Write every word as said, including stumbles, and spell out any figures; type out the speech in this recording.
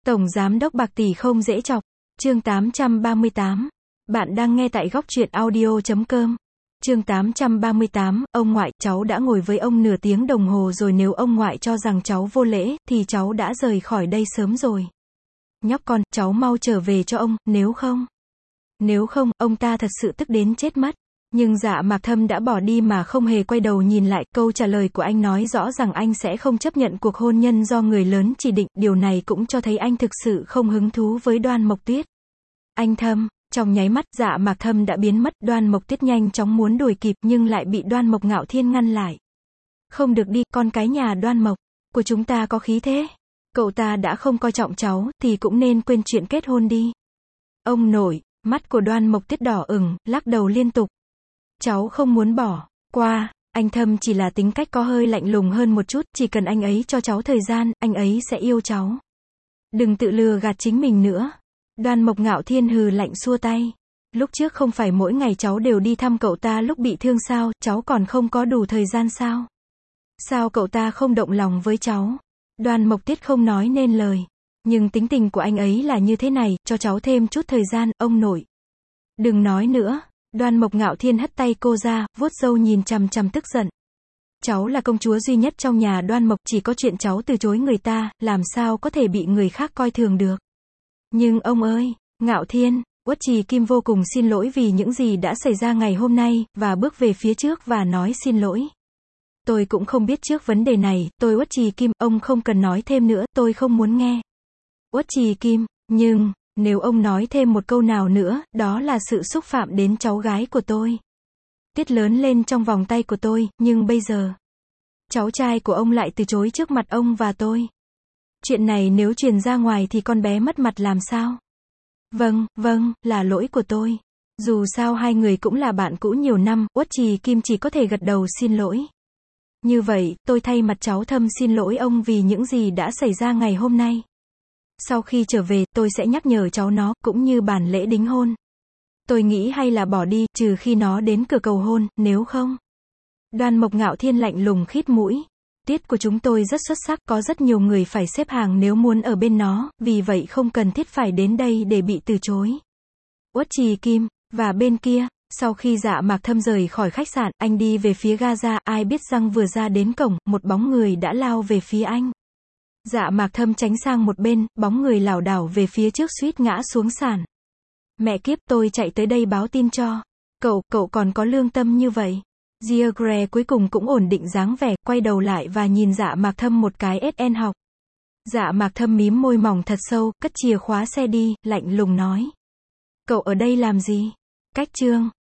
Tổng Giám đốc bạc tỷ không dễ chọc. Chương tám trăm ba mươi tám. Bạn đang nghe tại góc truyện audio chấm com. Chương tám trăm ba mươi tám, ông ngoại, cháu đã ngồi với ông nửa tiếng đồng hồ rồi, nếu ông ngoại cho rằng cháu vô lễ, thì cháu đã rời khỏi đây sớm rồi. Nhóc con, cháu mau trở về cho ông, nếu không. Nếu không, ông ta thật sự tức đến chết mất. Nhưng Dạ Mạc Thâm đã bỏ đi mà không hề quay đầu nhìn lại, câu trả lời của anh nói rõ rằng anh sẽ không chấp nhận cuộc hôn nhân do người lớn chỉ định, điều này cũng cho thấy anh thực sự không hứng thú với Đoan Mộc Tuyết. Anh Thâm, trong nháy mắt, Dạ Mạc Thâm đã biến mất, Đoan Mộc Tuyết nhanh chóng muốn đuổi kịp, nhưng lại bị Đoan Mộc Ngạo Thiên ngăn lại. Không được đi, con cái nhà Đoan Mộc của chúng ta có khí thế. Cậu ta đã không coi trọng cháu, thì cũng nên quên chuyện kết hôn đi. Ông nội, mắt của Đoan Mộc Tuyết đỏ ửng, lắc đầu liên tục. Cháu không muốn bỏ qua, anh Thâm chỉ là tính cách có hơi lạnh lùng hơn một chút, chỉ cần anh ấy cho cháu thời gian, anh ấy sẽ yêu cháu. Đừng tự lừa gạt chính mình nữa. Đoan Mộc Ngạo Thiên hừ lạnh xua tay. Lúc trước không phải mỗi ngày cháu đều đi thăm cậu ta lúc bị thương sao, cháu còn không có đủ thời gian sao? Sao cậu ta không động lòng với cháu? Đoan Mộc Tuyết không nói nên lời. Nhưng tính tình của anh ấy là như thế này, cho cháu thêm chút thời gian, ông nội. Đừng nói nữa. Đoan Mộc Ngạo Thiên hất tay cô ra, vuốt râu nhìn chằm chằm tức giận. Cháu là công chúa duy nhất trong nhà Đoan Mộc, chỉ có chuyện cháu từ chối người ta, làm sao có thể bị người khác coi thường được. Nhưng ông ơi, Ngạo Thiên, Uất Trì Kim vô cùng xin lỗi vì những gì đã xảy ra ngày hôm nay, và bước về phía trước và nói xin lỗi. Tôi cũng không biết trước vấn đề này, tôi Uất Trì Kim, ông không cần nói thêm nữa, tôi không muốn nghe. Uất Trì Kim, nhưng, nếu ông nói thêm một câu nào nữa, đó là sự xúc phạm đến cháu gái của tôi. Tiết lớn lên trong vòng tay của tôi, nhưng bây giờ, cháu trai của ông lại từ chối trước mặt ông và tôi. Chuyện này nếu truyền ra ngoài thì con bé mất mặt làm sao? Vâng, vâng, là lỗi của tôi. Dù sao hai người cũng là bạn cũ nhiều năm, Uất Trì Kim chỉ có thể gật đầu xin lỗi. Như vậy, tôi thay mặt cháu Thâm xin lỗi ông vì những gì đã xảy ra ngày hôm nay. Sau khi trở về, tôi sẽ nhắc nhở cháu nó, cũng như bản lễ đính hôn. Tôi nghĩ hay là bỏ đi, trừ khi nó đến cửa cầu hôn, nếu không. Đoan Mộc Ngạo Thiên lạnh lùng khít mũi. Tiết của chúng tôi rất xuất sắc, có rất nhiều người phải xếp hàng nếu muốn ở bên nó, vì vậy không cần thiết phải đến đây để bị từ chối. Uất Trì Kim, và bên kia, sau khi Dạ Mạc Thâm rời khỏi khách sạn, anh đi về phía Gaza, ai biết rằng vừa ra đến cổng, một bóng người đã lao về phía anh. Dạ Mạc Thâm tránh sang một bên, bóng người lảo đảo về phía trước suýt ngã xuống sàn. Mẹ kiếp, tôi chạy tới đây báo tin cho. Cậu, cậu còn có lương tâm như vậy. Giagre cuối cùng cũng ổn định dáng vẻ, quay đầu lại và nhìn Dạ Mạc Thâm một cái ét en học. Dạ Mạc Thâm mím môi mỏng thật sâu, cất chìa khóa xe đi, lạnh lùng nói. Cậu ở đây làm gì? Cách Trương,